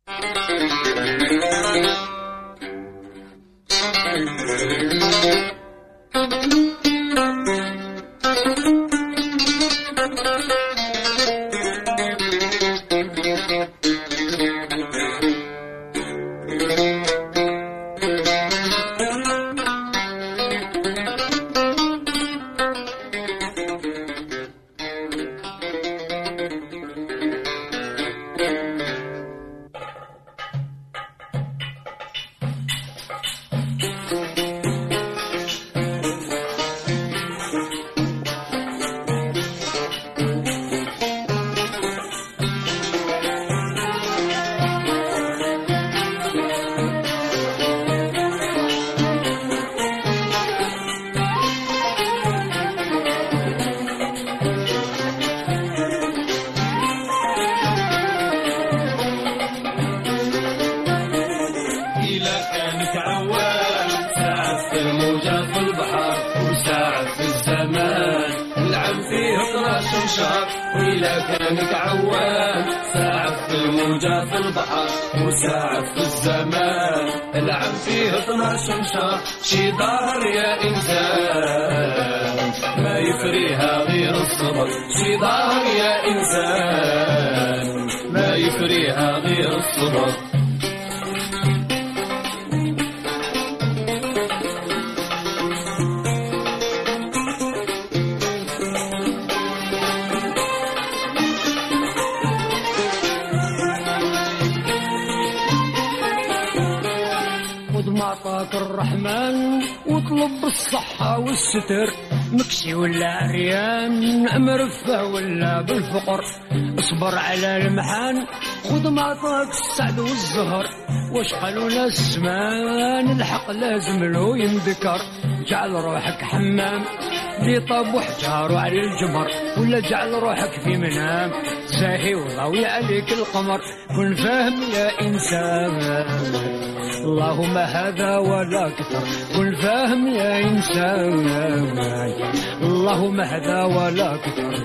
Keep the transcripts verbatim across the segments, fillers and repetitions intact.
شي ظهر يا إنسان ما يفريها غير الصبر، شي ظهر يا إنسان ما يفريها غير الصبر. معطاك الرحمن واطلب الصحة والستر، مكسي ولا عريان مرفه ولا بالفقر، اصبر على المحان خذ معطاك السعد والزهر، واش قالوا ناس زمان الحق لازم له ينذكر، جعل روحك حمام لي طاب وحجار وعلى الجمر، ولا جعل روحك في منام زاهي وضوي عليك القمر، كن فاهم يا إنسان اللهم هذا ولا كثر، كن فاهم يا إنسان اللهم هذا ولا كثر.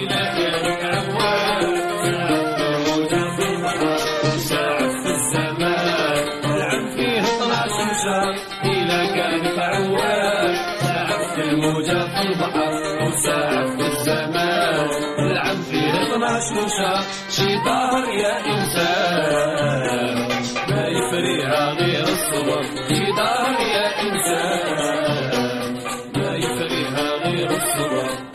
ساعة في الزمان العم فيه اثناشر شهر، إذا كانت عوال ساعة في الموجة في البحر، وساعة في الزمان العم فيه اثناشر شهر، شي ظهر يا إنسان ما يفريها غير الصبر، شي ظهر يا إنسان ما يفريها غير الصبر.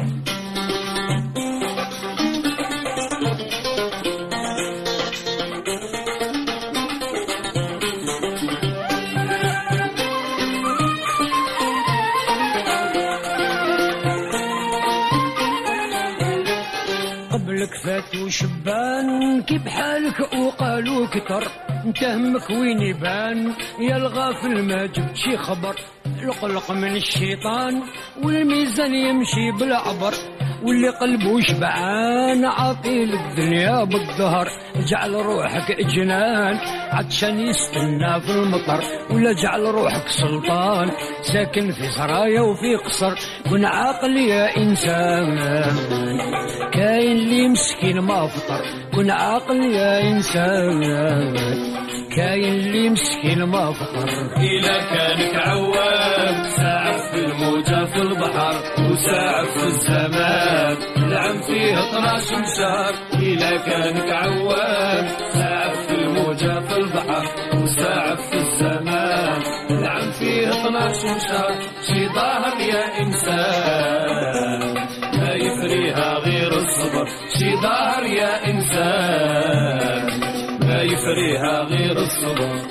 قبلك فات وشبان كيف حالك وقالوا كتر، انت همك وين يبان يا الغافل ما جبت شي خبر، القلق من الشيطان والميزان يمشي بالعبر، واللي قلبه شبعان عاطيل الدنيا بالظهر، جعل روحك جنان عطشان يستنى في المطر، ولا جعل روحك سلطان ساكن في سرايا وفي قصر، كن عاقل يا إنسان كاين اللي مسكين ما فطر، كن عاقل يا إنسان كاين اللي مسكين ما فطر. إذا كانك عوام ساعة في الموجة في البحر، وساعة في الزمان العم فيه اثناشر شهر، إذا كانك عوام ساعة في الموجة في البحر، وساعة في الزمان العم فيه اثناشر شهر، شي ظاهر يا إنسان ما يفريها غير الصبر، شي ظاهر يا إنسان ما يفريها غير الصبر.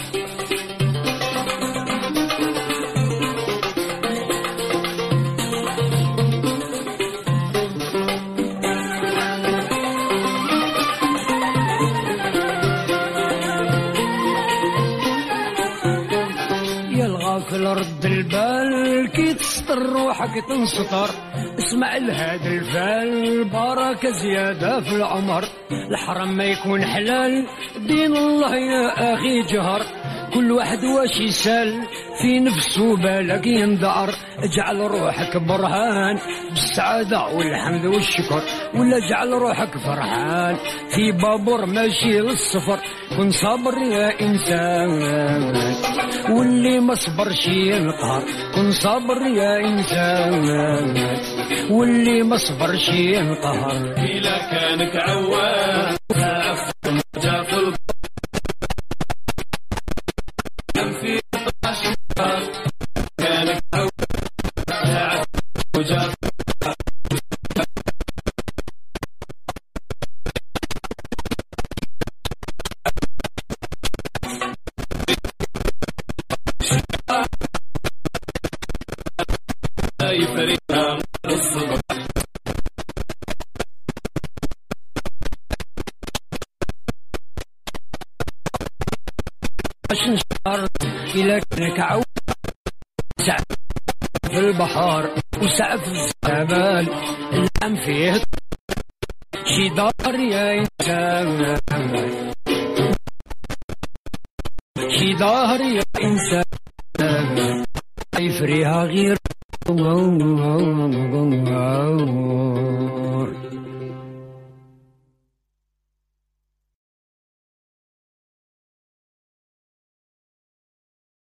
الغافل رد البال كي تسطر روحك تنسطر، اسمع لهذا الفال بركة زيادة في العمر، الحرم ما يكون حلال دين الله يا أخي جهر، كل واحد واش يسال في نفسه بالك يندار. اجعل روحك برهان بالسعادة والحمد والشكر، ولا اجعل روحك فرحان في بابور ماشي للسفر. كن صابر يا إنسان واللي ما صبرش ينقهر. كن صابر يا إنسان واللي ما صبرش ينقهر. إلا كانك عوام ساعة في الموجة في البحر في عشرة. كانك عوام ساعة في الموجة في فريقها الصبح. نشعر إلى كنك عود سعف في البحر وسعف الزمان العم فيه شي دار يا إنسان. شي دار يا إنسان يفريها غير